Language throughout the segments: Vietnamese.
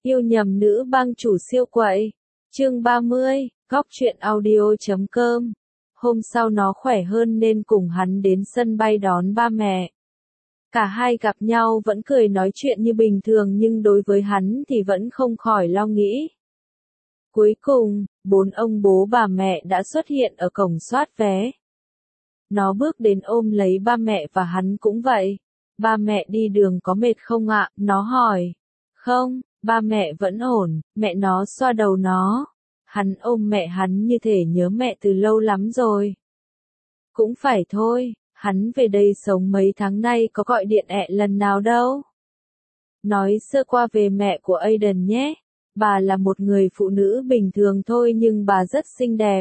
Yêu nhầm nữ bang chủ siêu quậy. Chương 30, góc truyện audio.com. Hôm sau nó khỏe hơn nên cùng hắn đến sân bay đón ba mẹ. Cả hai gặp nhau vẫn cười nói chuyện như bình thường nhưng đối với hắn thì vẫn không khỏi lo nghĩ. Cuối cùng, 4 ông bố bà mẹ đã xuất hiện ở cổng soát vé. Nó bước đến ôm lấy ba mẹ và hắn cũng vậy. Ba mẹ đi đường có mệt không ạ? Nó hỏi. Không, ba mẹ vẫn ổn, mẹ nó xoa đầu nó. Hắn ôm mẹ hắn như thể nhớ mẹ từ lâu lắm rồi. Cũng phải thôi, hắn về đây sống mấy tháng nay có gọi điện lần nào đâu. Nói sơ qua về mẹ của Aiden nhé. Bà là một người phụ nữ bình thường thôi nhưng bà rất xinh đẹp.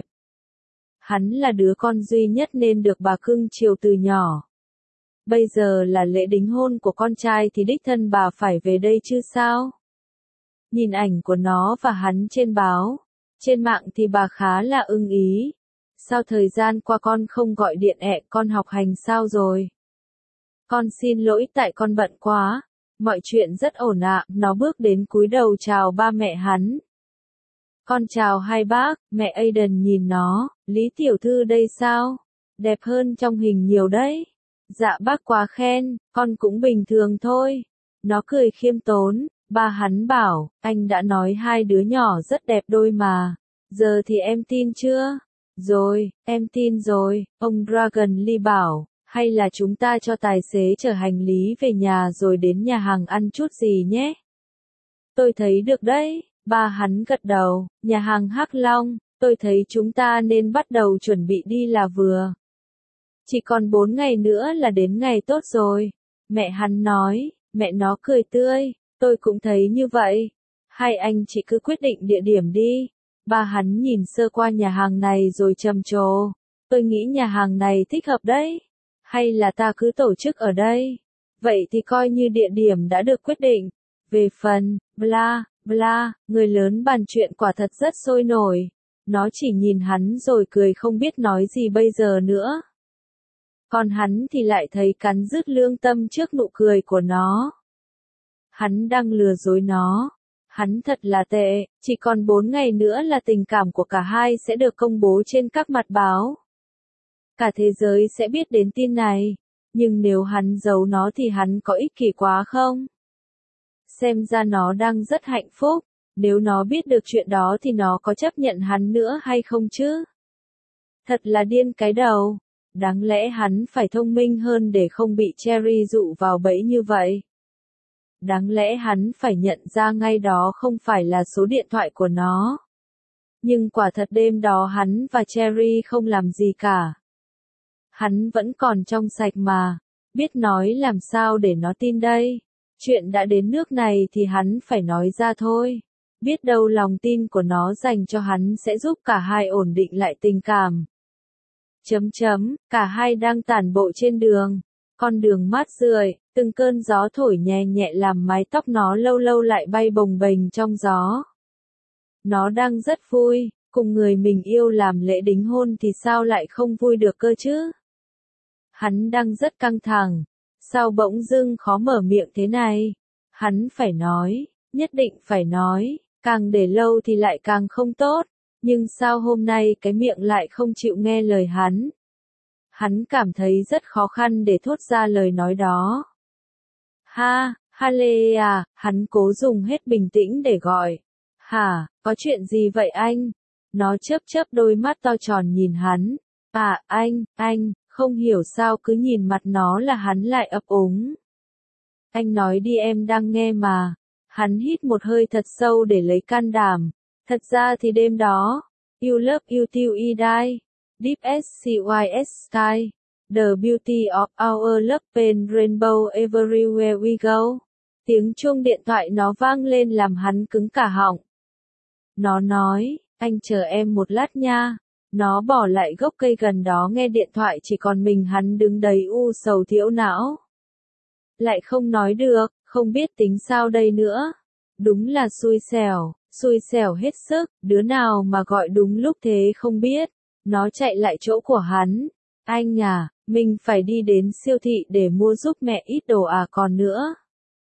Hắn là đứa con duy nhất nên được bà cưng chiều từ nhỏ. Bây giờ là lễ đính hôn của con trai thì đích thân bà phải về đây chứ sao? Nhìn ảnh của nó và hắn trên báo, trên mạng thì bà khá là ưng ý. Sao thời gian qua con không gọi điện con học hành sao rồi? Con xin lỗi tại con bận quá. Mọi chuyện rất ổn ạ. Nó bước đến cúi đầu chào ba mẹ hắn. Con chào hai bác. Mẹ Aiden nhìn nó. Lý tiểu thư đây sao? Đẹp hơn trong hình nhiều đấy. Dạ bác quá khen. Con cũng bình thường thôi. Nó cười khiêm tốn. Ba hắn bảo, anh đã nói hai đứa nhỏ rất đẹp đôi mà. Giờ thì em tin chưa? Rồi, em tin rồi. Ông Dragon Lee bảo. Hay là chúng ta cho tài xế chở hành lý về nhà rồi đến nhà hàng ăn chút gì nhé? Tôi thấy được đấy, ba hắn gật đầu, nhà hàng Hắc Long, tôi thấy chúng ta nên bắt đầu chuẩn bị đi là vừa. Chỉ còn 4 ngày nữa là đến ngày tốt rồi. Mẹ hắn nói, mẹ nó cười tươi, tôi cũng thấy như vậy. Hai anh chị cứ quyết định địa điểm đi. Ba hắn nhìn sơ qua nhà hàng này rồi trầm trồ. Tôi nghĩ nhà hàng này thích hợp đấy. Hay là ta cứ tổ chức ở đây? Vậy thì coi như địa điểm đã được quyết định. Về phần, bla, bla, người lớn bàn chuyện quả thật rất sôi nổi. Nó chỉ nhìn hắn rồi cười không biết nói gì bây giờ nữa. Còn hắn thì lại thấy cắn rứt lương tâm trước nụ cười của nó. Hắn đang lừa dối nó. Hắn thật là tệ, chỉ còn 4 ngày nữa là tình cảm của cả hai sẽ được công bố trên các mặt báo. Cả thế giới sẽ biết đến tin này. Nhưng nếu hắn giấu nó thì hắn có ích kỷ quá không? Xem ra nó đang rất hạnh phúc. Nếu nó biết được chuyện đó thì nó có chấp nhận hắn nữa hay không chứ? Thật là điên cái đầu. Đáng lẽ hắn phải thông minh hơn để không bị Cherry dụ vào bẫy như vậy. Đáng lẽ hắn phải nhận ra ngay đó không phải là số điện thoại của nó. Nhưng quả thật đêm đó hắn và Cherry không làm gì cả. Hắn vẫn còn trong sạch mà. Biết nói làm sao để nó tin đây. Chuyện đã đến nước này thì hắn phải nói ra thôi. Biết đâu lòng tin của nó dành cho hắn sẽ giúp cả hai ổn định lại tình cảm. Cả hai đang tản bộ trên đường. Con đường mát rượi, từng cơn gió thổi nhẹ nhẹ làm mái tóc nó lâu lâu lại bay bồng bềnh trong gió. Nó đang rất vui, cùng người mình yêu làm lễ đính hôn thì sao lại không vui được cơ chứ? Hắn đang rất căng thẳng. Sao bỗng dưng khó mở miệng thế này? Hắn phải nói, nhất định phải nói, càng để lâu thì lại càng không tốt. Nhưng sao hôm nay cái miệng lại không chịu nghe lời hắn? Hắn cảm thấy rất khó khăn để thốt ra lời nói đó. Halle à, hắn cố dùng hết bình tĩnh để gọi. Hả, có chuyện gì vậy anh? Nó chớp chớp đôi mắt to tròn nhìn hắn. À, anh, không hiểu sao cứ nhìn mặt nó là hắn lại ấp úng. Anh nói đi em đang nghe mà. Hắn hít một hơi thật sâu để lấy can đảm. Thật ra thì đêm đó, You Love You Till I Die, Deep SCYS Sky, The Beauty of Our Love Pain Rainbow Everywhere We Go. Tiếng chuông điện thoại nó vang lên làm hắn cứng cả họng. Nó nói, anh chờ em một lát nha. Nó bỏ lại gốc cây gần đó nghe điện thoại chỉ còn mình hắn đứng đầy u sầu thiểu não. Lại không nói được, không biết tính sao đây nữa. Đúng là xui xẻo hết sức, đứa nào mà gọi đúng lúc thế không biết. Nó chạy lại chỗ của hắn. Anh à, mình phải đi đến siêu thị để mua giúp mẹ ít đồ còn nữa.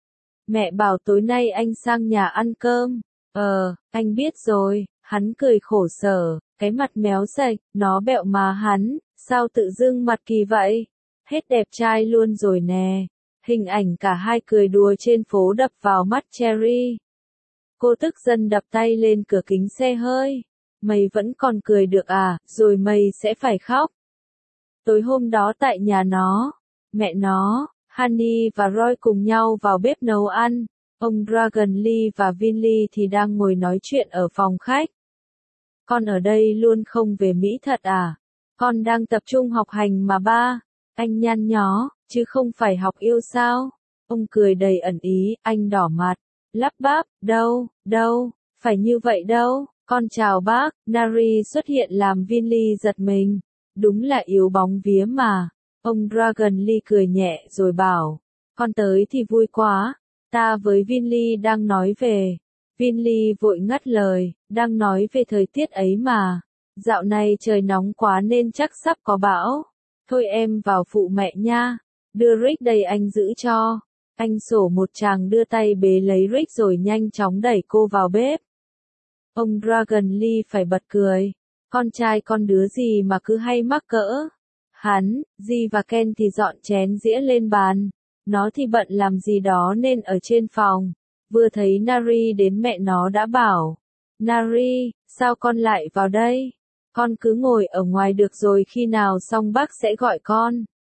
Mẹ bảo tối nay anh sang nhà ăn cơm. Anh biết rồi, hắn cười khổ sở, cái mặt méo sạch, nó bẹo má hắn, sao tự dưng mặt kỳ vậy? Hết đẹp trai luôn rồi nè. Hình ảnh cả hai cười đùa trên phố đập vào mắt Cherry. Cô tức giận đập tay lên cửa kính xe hơi. Mày vẫn còn cười được à, rồi mày sẽ phải khóc. Tối hôm đó tại nhà nó, mẹ nó, Honey và Roy cùng nhau vào bếp nấu ăn. Ông Dragon Lee và Vin Lee thì đang ngồi nói chuyện ở phòng khách. Con ở đây luôn không về Mỹ thật à? Con đang tập trung học hành mà ba. Anh nhăn nhó, chứ không phải học yêu sao? Ông cười đầy ẩn ý, anh đỏ mặt, lắp bắp, đâu, phải như vậy đâu. Con chào bác, Nari xuất hiện làm Vin Lee giật mình. Đúng là yếu bóng vía mà. Ông Dragon Lee cười nhẹ rồi bảo, con tới thì vui quá. Ta với Vin Lee đang nói về. Vin Lee vội ngắt lời, đang nói về thời tiết ấy mà. Dạo này trời nóng quá nên chắc sắp có bão. Thôi em vào phụ mẹ nha. Đưa Rick đây anh giữ cho. Anh sổ một tràng đưa tay bế lấy Rick rồi nhanh chóng đẩy cô vào bếp. Ông Dragon Lee phải bật cười. Con trai con đứa gì mà cứ hay mắc cỡ. Hắn, Di và Ken thì dọn chén dĩa lên bàn. Nó thì bận làm gì đó nên ở trên phòng. Vừa thấy Nari đến mẹ nó đã bảo. Nari, sao con lại vào đây? Con cứ ngồi ở ngoài được rồi khi nào xong bác sẽ gọi con.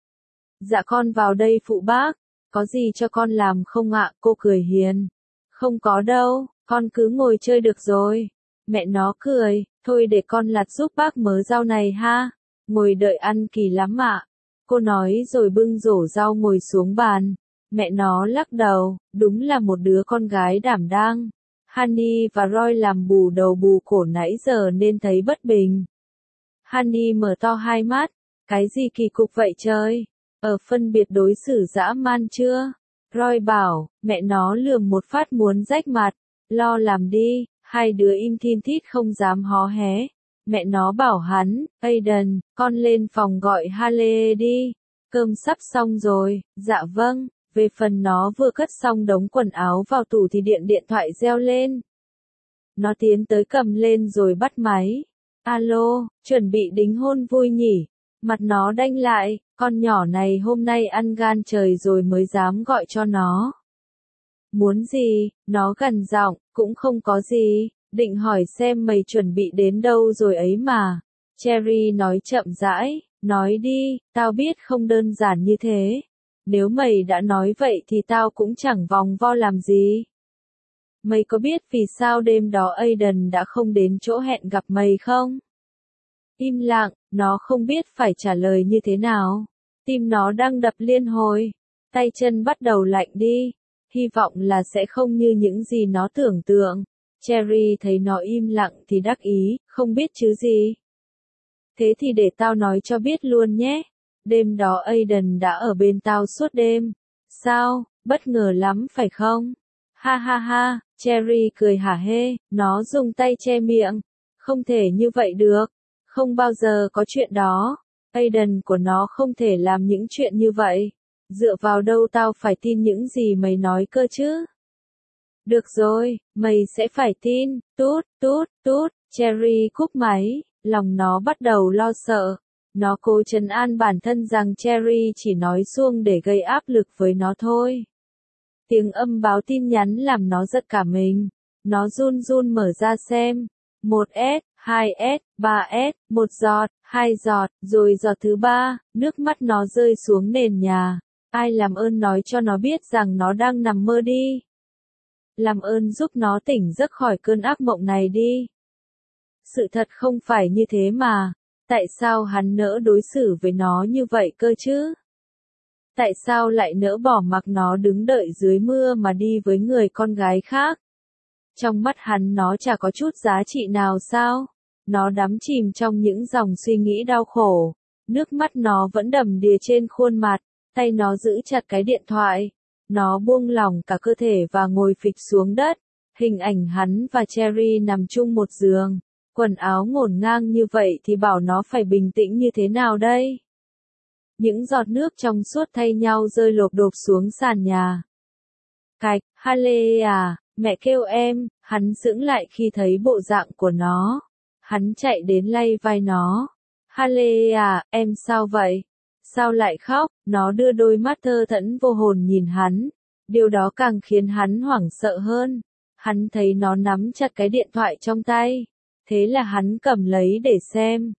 Dạ con vào đây phụ bác. Có gì cho con làm không ạ? Cô cười hiền. Không có đâu, con cứ ngồi chơi được rồi. Mẹ nó cười, thôi để con lặt giúp bác mớ rau này ha. Ngồi đợi ăn kỳ lắm ạ. Cô nói rồi bưng rổ rau ngồi xuống bàn. Mẹ nó lắc đầu, đúng là một đứa con gái đảm đang. Honey và Roy làm bù đầu bù cổ nãy giờ nên thấy bất bình. Honey mở to hai mắt, cái gì kỳ cục vậy trời? Phân biệt đối xử dã man chưa? Roy bảo, mẹ nó lườm một phát muốn rách mặt, lo làm đi, hai đứa im thin thít không dám hó hé. Mẹ nó bảo hắn, Aiden, con lên phòng gọi Haley đi, cơm sắp xong rồi, dạ vâng. Về phần nó vừa cất xong đống quần áo vào tủ thì điện thoại reo lên. Nó tiến tới cầm lên rồi bắt máy. Alo, chuẩn bị đính hôn vui nhỉ? Mặt nó đanh lại, con nhỏ này hôm nay ăn gan trời rồi mới dám gọi cho nó. Muốn gì? Nó gằn giọng, cũng không có gì, định hỏi xem mày chuẩn bị đến đâu rồi ấy mà. Cherry nói chậm rãi, nói đi, tao biết không đơn giản như thế. Nếu mày đã nói vậy thì tao cũng chẳng vòng vo làm gì. Mày có biết vì sao đêm đó Aiden đã không đến chỗ hẹn gặp mày không? Im lặng, nó không biết phải trả lời như thế nào. Tim nó đang đập liên hồi. Tay chân bắt đầu lạnh đi. Hy vọng là sẽ không như những gì nó tưởng tượng. Cherry thấy nó im lặng thì đắc ý, không biết chứ gì. Thế thì để tao nói cho biết luôn nhé. Đêm đó Aiden đã ở bên tao suốt đêm. Sao, bất ngờ lắm phải không? Ha ha ha, Cherry cười hả hê, nó dùng tay che miệng. Không thể như vậy được. Không bao giờ có chuyện đó. Aiden của nó không thể làm những chuyện như vậy. Dựa vào đâu tao phải tin những gì mày nói cơ chứ? Được rồi, mày sẽ phải tin. Tút, Cherry cúp máy, lòng nó bắt đầu lo sợ. Nó cố trấn an bản thân rằng Cherry chỉ nói suông để gây áp lực với nó thôi. Tiếng âm báo tin nhắn làm nó giật cả mình. Nó run run mở ra xem. 1S, 2S, 3S, 1 giọt, 2 giọt, rồi giọt thứ 3, nước mắt nó rơi xuống nền nhà. Ai làm ơn nói cho nó biết rằng nó đang nằm mơ đi. Làm ơn giúp nó tỉnh giấc khỏi cơn ác mộng này đi. Sự thật không phải như thế mà. Tại sao hắn nỡ đối xử với nó như vậy cơ chứ? Tại sao lại nỡ bỏ mặc nó đứng đợi dưới mưa mà đi với người con gái khác? Trong mắt hắn nó chả có chút giá trị nào sao? Nó đắm chìm trong những dòng suy nghĩ đau khổ. Nước mắt nó vẫn đầm đìa trên khuôn mặt, tay nó giữ chặt cái điện thoại. Nó buông lỏng cả cơ thể và ngồi phịch xuống đất. Hình ảnh hắn và Cherry nằm chung một giường. Quần áo ngổn ngang như vậy thì bảo nó phải bình tĩnh như thế nào đây? Những giọt nước trong suốt thay nhau rơi lộp độp xuống sàn nhà. Cạch, Halle à, mẹ kêu em, hắn sững lại khi thấy bộ dạng của nó. Hắn chạy đến lay vai nó. Halle à, em sao vậy? Sao lại khóc? Nó đưa đôi mắt thơ thẫn vô hồn nhìn hắn. Điều đó càng khiến hắn hoảng sợ hơn. Hắn thấy nó nắm chặt cái điện thoại trong tay. Thế là hắn cầm lấy để xem.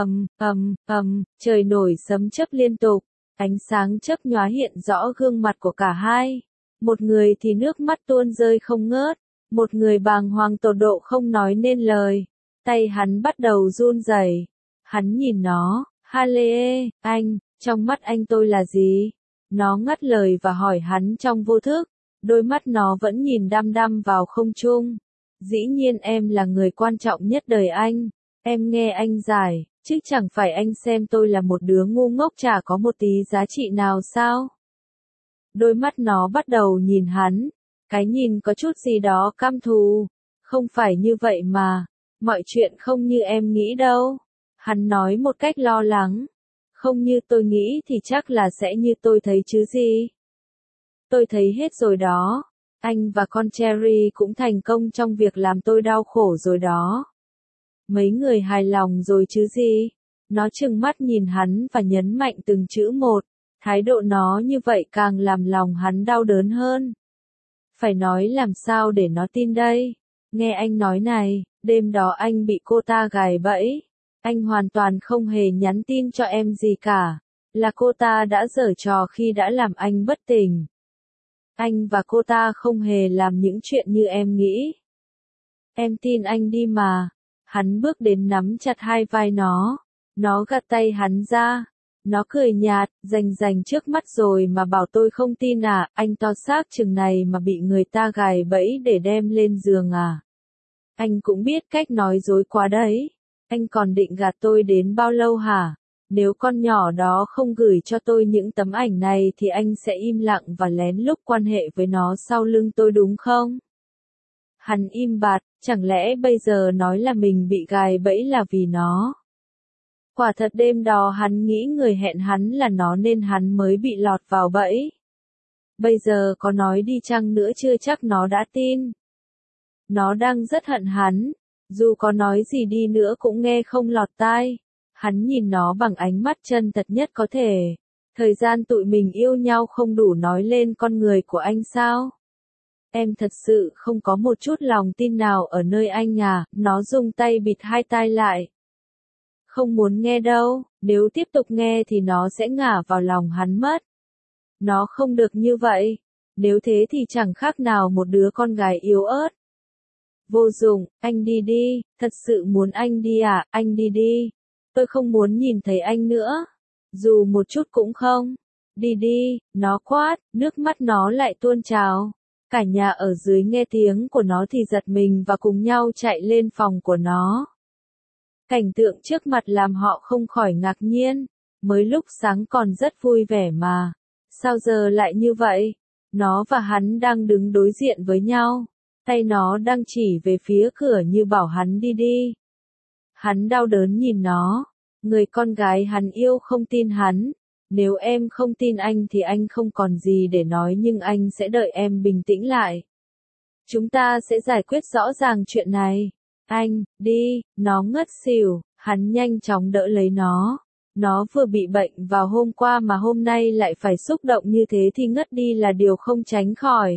Trời nổi sấm chớp liên tục. Ánh sáng chớp nhóa hiện rõ gương mặt của cả hai. Một người thì nước mắt tuôn rơi không ngớt. Một người bàng hoàng tột độ không nói nên lời. Tay hắn bắt đầu run rẩy. Hắn nhìn nó. Halle, anh, trong mắt anh tôi là gì? Nó ngắt lời và hỏi hắn trong vô thức. Đôi mắt nó vẫn nhìn đăm đăm vào không trung. Dĩ nhiên em là người quan trọng nhất đời anh. Em nghe anh giải, chứ chẳng phải anh xem tôi là một đứa ngu ngốc chả có một tí giá trị nào sao? Đôi mắt nó bắt đầu nhìn hắn. Cái nhìn có chút gì đó căm thù. Không phải như vậy mà. Mọi chuyện không như em nghĩ đâu. Hắn nói một cách lo lắng. Không như tôi nghĩ thì chắc là sẽ như tôi thấy chứ gì. Tôi thấy hết rồi đó. Anh và con Cherry cũng thành công trong việc làm tôi đau khổ rồi đó. Mấy người hài lòng rồi chứ gì. Nó trừng mắt nhìn hắn và nhấn mạnh từng chữ một. Thái độ nó như vậy càng làm lòng hắn đau đớn hơn. Phải nói làm sao để nó tin đây. Nghe anh nói này, đêm đó anh bị cô ta gài bẫy. Anh hoàn toàn không hề nhắn tin cho em gì cả. Là cô ta đã giở trò khi đã làm anh bất tỉnh. Anh và cô ta không hề làm những chuyện như em nghĩ. Em tin anh đi mà. Hắn bước đến nắm chặt hai vai nó. Nó gạt tay hắn ra. Nó cười nhạt, rành trước mắt rồi mà bảo tôi không tin à, anh to xác chừng này mà bị người ta gài bẫy để đem lên giường à. Anh cũng biết cách nói dối quá đấy. Anh còn định gạt tôi đến bao lâu hả? Nếu con nhỏ đó không gửi cho tôi những tấm ảnh này thì anh sẽ im lặng và lén lút quan hệ với nó sau lưng tôi đúng không? Hắn im bặt, chẳng lẽ bây giờ nói là mình bị gài bẫy là vì nó? Quả thật đêm đó hắn nghĩ người hẹn hắn là nó nên hắn mới bị lọt vào bẫy. Bây giờ có nói đi chăng nữa chưa chắc nó đã tin. Nó đang rất hận hắn. Dù có nói gì đi nữa cũng nghe không lọt tai. Hắn nhìn nó bằng ánh mắt chân thật nhất có thể. Thời gian tụi mình yêu nhau không đủ nói lên con người của anh sao? Em thật sự không có một chút lòng tin nào ở nơi anh à, nó dùng tay bịt hai tai lại. Không muốn nghe đâu, nếu tiếp tục nghe thì nó sẽ ngả vào lòng hắn mất. Nó không được như vậy. Nếu thế thì chẳng khác nào một đứa con gái yếu ớt. Vô dụng, anh đi đi, thật sự muốn anh đi à, anh đi đi. Tôi không muốn nhìn thấy anh nữa. Dù một chút cũng không. Đi đi, nó quát, nước mắt nó lại tuôn trào. Cả nhà ở dưới nghe tiếng của nó thì giật mình và cùng nhau chạy lên phòng của nó. Cảnh tượng trước mặt làm họ không khỏi ngạc nhiên. Mới lúc sáng còn rất vui vẻ mà. Sao giờ lại như vậy? Nó và hắn đang đứng đối diện với nhau. Tay nó đang chỉ về phía cửa như bảo hắn đi đi. Hắn đau đớn nhìn nó. Người con gái hắn yêu không tin hắn. Nếu em không tin anh thì anh không còn gì để nói nhưng anh sẽ đợi em bình tĩnh lại. Chúng ta sẽ giải quyết rõ ràng chuyện này. Anh, đi, nó ngất xỉu, hắn nhanh chóng đỡ lấy nó. Nó vừa bị bệnh vào hôm qua mà hôm nay lại phải xúc động như thế thì ngất đi là điều không tránh khỏi.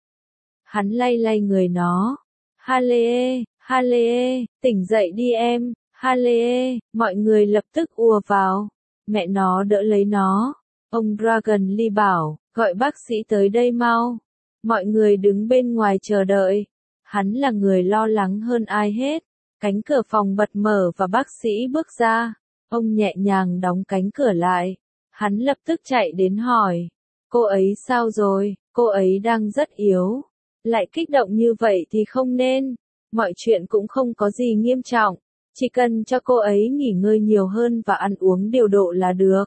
Hắn lay lay người nó. Halle, Halle, tỉnh dậy đi em, Halle, mọi người lập tức ùa vào. Mẹ nó đỡ lấy nó. Ông Dragon Lee bảo, gọi bác sĩ tới đây mau. Mọi người đứng bên ngoài chờ đợi. Hắn là người lo lắng hơn ai hết. Cánh cửa phòng bật mở và bác sĩ bước ra. Ông nhẹ nhàng đóng cánh cửa lại. Hắn lập tức chạy đến hỏi. Cô ấy sao rồi? Cô ấy đang rất yếu. Lại kích động như vậy thì không nên. Mọi chuyện cũng không có gì nghiêm trọng. Chỉ cần cho cô ấy nghỉ ngơi nhiều hơn và ăn uống điều độ là được.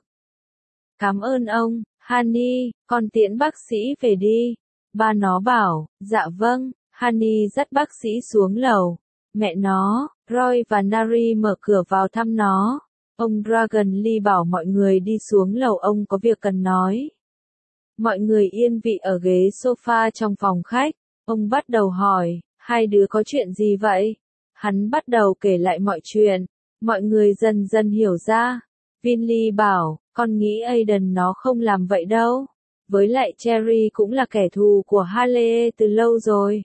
Cảm ơn ông, Honey, con tiễn bác sĩ về đi. Ba nó bảo, dạ vâng. Honey dắt bác sĩ xuống lầu. Mẹ nó, Roy và Nari mở cửa vào thăm nó. Ông Dragon Lee bảo mọi người đi xuống lầu, ông có việc cần nói. Mọi người yên vị ở ghế sofa trong phòng khách. Ông bắt đầu hỏi, hai đứa có chuyện gì vậy? Hắn bắt đầu kể lại mọi chuyện. Mọi người dần dần hiểu ra. Vinly bảo, con nghĩ Aiden nó không làm vậy đâu. Với lại Cherry cũng là kẻ thù của Haley từ lâu rồi.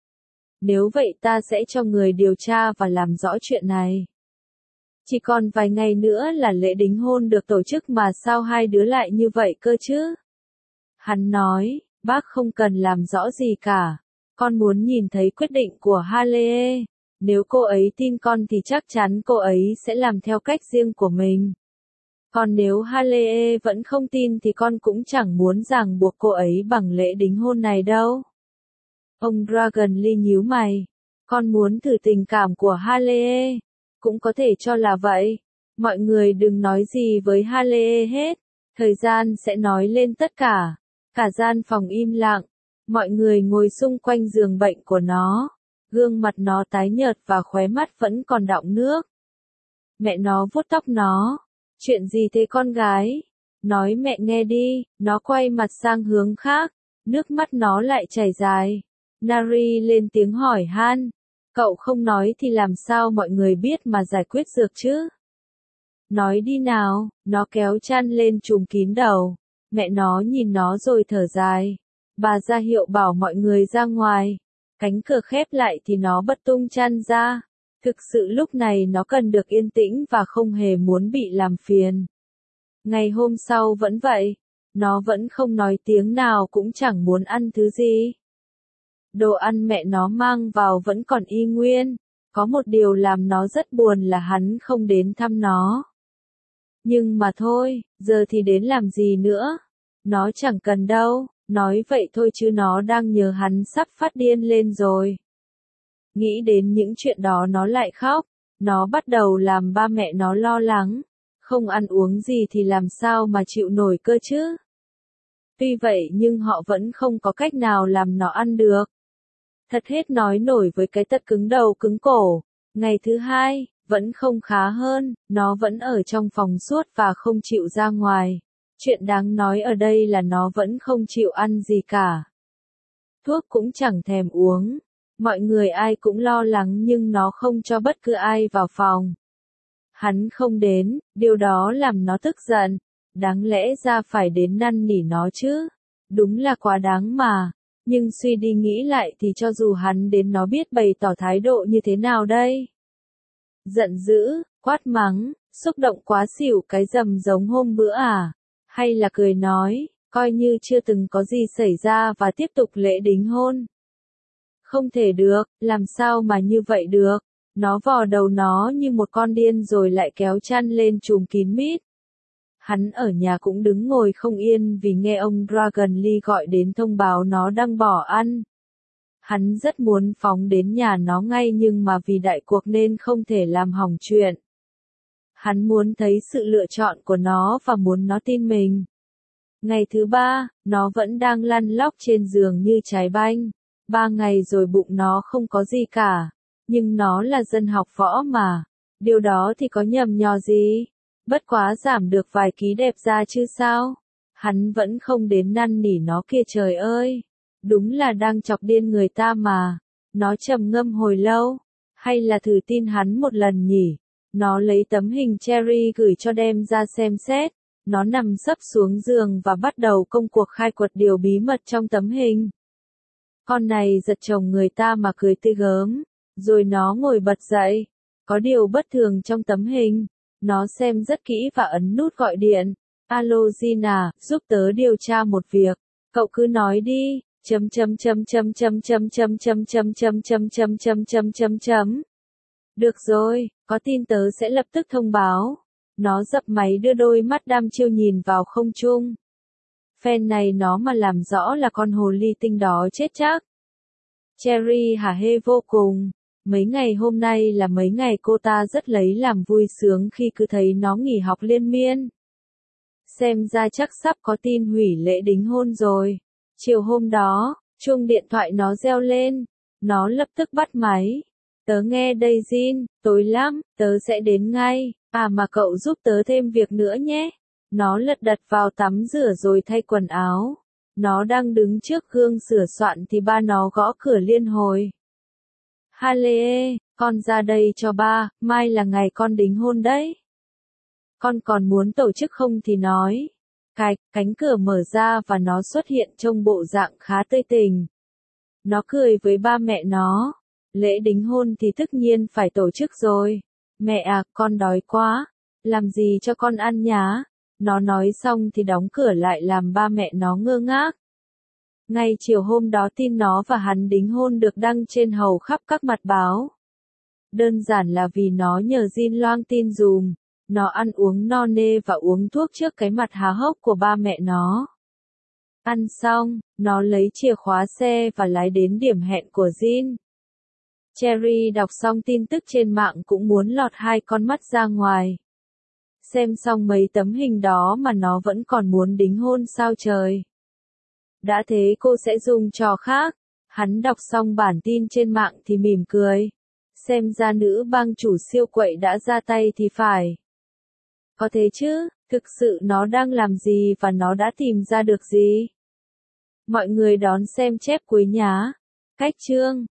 Nếu vậy ta sẽ cho người điều tra và làm rõ chuyện này. Chỉ còn vài ngày nữa là lễ đính hôn được tổ chức mà sao hai đứa lại như vậy cơ chứ? Hắn nói, bác không cần làm rõ gì cả. Con muốn nhìn thấy quyết định của Haley. Nếu cô ấy tin con thì chắc chắn cô ấy sẽ làm theo cách riêng của mình. Còn nếu Haley vẫn không tin thì con cũng chẳng muốn ràng buộc cô ấy bằng lễ đính hôn này đâu. Ông Dragon Lee nhíu mày. Con muốn thử tình cảm của Haley. Cũng có thể cho là vậy. Mọi người đừng nói gì với Haley hết. Thời gian sẽ nói lên tất cả. Cả gian phòng im lặng. Mọi người ngồi xung quanh giường bệnh của nó. Gương mặt nó tái nhợt và khóe mắt vẫn còn đọng nước. Mẹ nó vuốt tóc nó. Chuyện gì thế con gái? Nói mẹ nghe đi. Nó quay mặt sang hướng khác. Nước mắt nó lại chảy dài. Nari lên tiếng hỏi han. Cậu không nói thì làm sao mọi người biết mà giải quyết dược chứ? Nói đi nào. Nó kéo chăn lên trùm kín đầu. Mẹ nó nhìn nó rồi thở dài. Bà ra hiệu bảo mọi người ra ngoài. Cánh cửa khép lại thì nó bật tung chăn ra. Thực sự lúc này nó cần được yên tĩnh và không hề muốn bị làm phiền. Ngày hôm sau vẫn vậy. Nó vẫn không nói tiếng nào cũng chẳng muốn ăn thứ gì. Đồ ăn mẹ nó mang vào vẫn còn y nguyên. Có một điều làm nó rất buồn là hắn không đến thăm nó. Nhưng mà thôi, giờ thì đến làm gì nữa? Nó chẳng cần đâu, nói vậy thôi chứ nó đang nhớ hắn sắp phát điên lên rồi. Nghĩ đến những chuyện đó nó lại khóc. Nó bắt đầu làm ba mẹ nó lo lắng. Không ăn uống gì thì làm sao mà chịu nổi cơ chứ? Tuy vậy nhưng họ vẫn không có cách nào làm nó ăn được. Thật hết nói nổi với cái tật cứng đầu cứng cổ. Ngày thứ hai, vẫn không khá hơn, nó vẫn ở trong phòng suốt và không chịu ra ngoài. Chuyện đáng nói ở đây là nó vẫn không chịu ăn gì cả. Thuốc cũng chẳng thèm uống. Mọi người ai cũng lo lắng nhưng nó không cho bất cứ ai vào phòng. Hắn không đến, điều đó làm nó tức giận. Đáng lẽ ra phải đến năn nỉ nó chứ. Đúng là quá đáng mà. Nhưng suy đi nghĩ lại thì cho dù hắn đến nó biết bày tỏ thái độ như thế nào đây? Giận dữ, quát mắng, xúc động quá xỉu cái dầm giống hôm bữa à? Hay là cười nói, coi như chưa từng có gì xảy ra và tiếp tục lễ đính hôn? Không thể được, làm sao mà như vậy được? Nó vò đầu nó như một con điên rồi lại kéo chăn lên trùm kín mít. Hắn ở nhà cũng đứng ngồi không yên vì nghe ông Dragon Lee gọi đến thông báo nó đang bỏ ăn. Hắn rất muốn phóng đến nhà nó ngay nhưng mà vì đại cuộc nên không thể làm hỏng chuyện. Hắn muốn thấy sự lựa chọn của nó và muốn nó tin mình. Ngày thứ ba, nó vẫn đang lăn lóc trên giường như trái banh. 3 ngày rồi bụng nó không có gì cả. Nhưng nó là dân học võ mà. Điều đó thì có nhầm nhò gì? Bất quá giảm được vài ký đẹp ra chứ sao? Hắn vẫn không đến năn nỉ nó kia trời ơi. Đúng là đang chọc điên người ta mà. Nó trầm ngâm hồi lâu. Hay là thử tin hắn một lần nhỉ? Nó lấy tấm hình Cherry gửi cho đem ra xem xét. Nó nằm sấp xuống giường và bắt đầu công cuộc khai quật điều bí mật trong tấm hình. Con này giật chồng người ta mà cười tươi gớm. Rồi nó ngồi bật dậy. Có điều bất thường trong tấm hình. Nó xem rất kỹ và ấn nút gọi điện. Alo Gina, giúp tớ điều tra một việc. Cậu cứ nói đi. Được rồi, có tin tớ sẽ lập tức thông báo. Nó dập máy đưa đôi mắt đăm chiêu nhìn vào không trung. Phen này nó mà làm rõ là con hồ ly tinh đó chết chắc. Cherry hả hê vô cùng. Mấy ngày hôm nay là mấy ngày cô ta rất lấy làm vui sướng khi cứ thấy nó nghỉ học liên miên. Xem ra chắc sắp có tin hủy lễ đính hôn rồi. Chiều hôm đó, chuông điện thoại nó reo lên. Nó lập tức bắt máy. Tớ nghe đây Jin, tối lắm, tớ sẽ đến ngay. À mà cậu giúp tớ thêm việc nữa nhé. Nó lật đật vào tắm rửa rồi thay quần áo. Nó đang đứng trước gương sửa soạn thì ba nó gõ cửa liên hồi. Halle, con ra đây cho ba, mai là ngày con đính hôn đấy. Con còn muốn tổ chức không thì nói. Cánh cửa mở ra và nó xuất hiện trong bộ dạng khá tươi tỉnh. Nó cười với ba mẹ nó. Lễ đính hôn thì tất nhiên phải tổ chức rồi. Mẹ à, con đói quá. Làm gì cho con ăn nhá? Nó nói xong thì đóng cửa lại làm ba mẹ nó ngơ ngác. Ngay chiều hôm đó tin nó và hắn đính hôn được đăng trên hầu khắp các mặt báo. Đơn giản là vì nó nhờ Jin loan tin dùm. Nó ăn uống no nê và uống thuốc trước cái mặt há hốc của ba mẹ nó. Ăn xong, nó lấy chìa khóa xe và lái đến điểm hẹn của Jin. Cherry đọc xong tin tức trên mạng cũng muốn lọt hai con mắt ra ngoài. Xem xong mấy tấm hình đó mà nó vẫn còn muốn đính hôn sao trời. Đã thế cô sẽ dùng trò khác. Hắn đọc xong bản tin trên mạng thì mỉm cười. Xem ra nữ bang chủ siêu quậy đã ra tay thì phải. Có thế chứ, thực sự nó đang làm gì và nó đã tìm ra được gì? Mọi người đón xem chép cuối nhá. Cách chương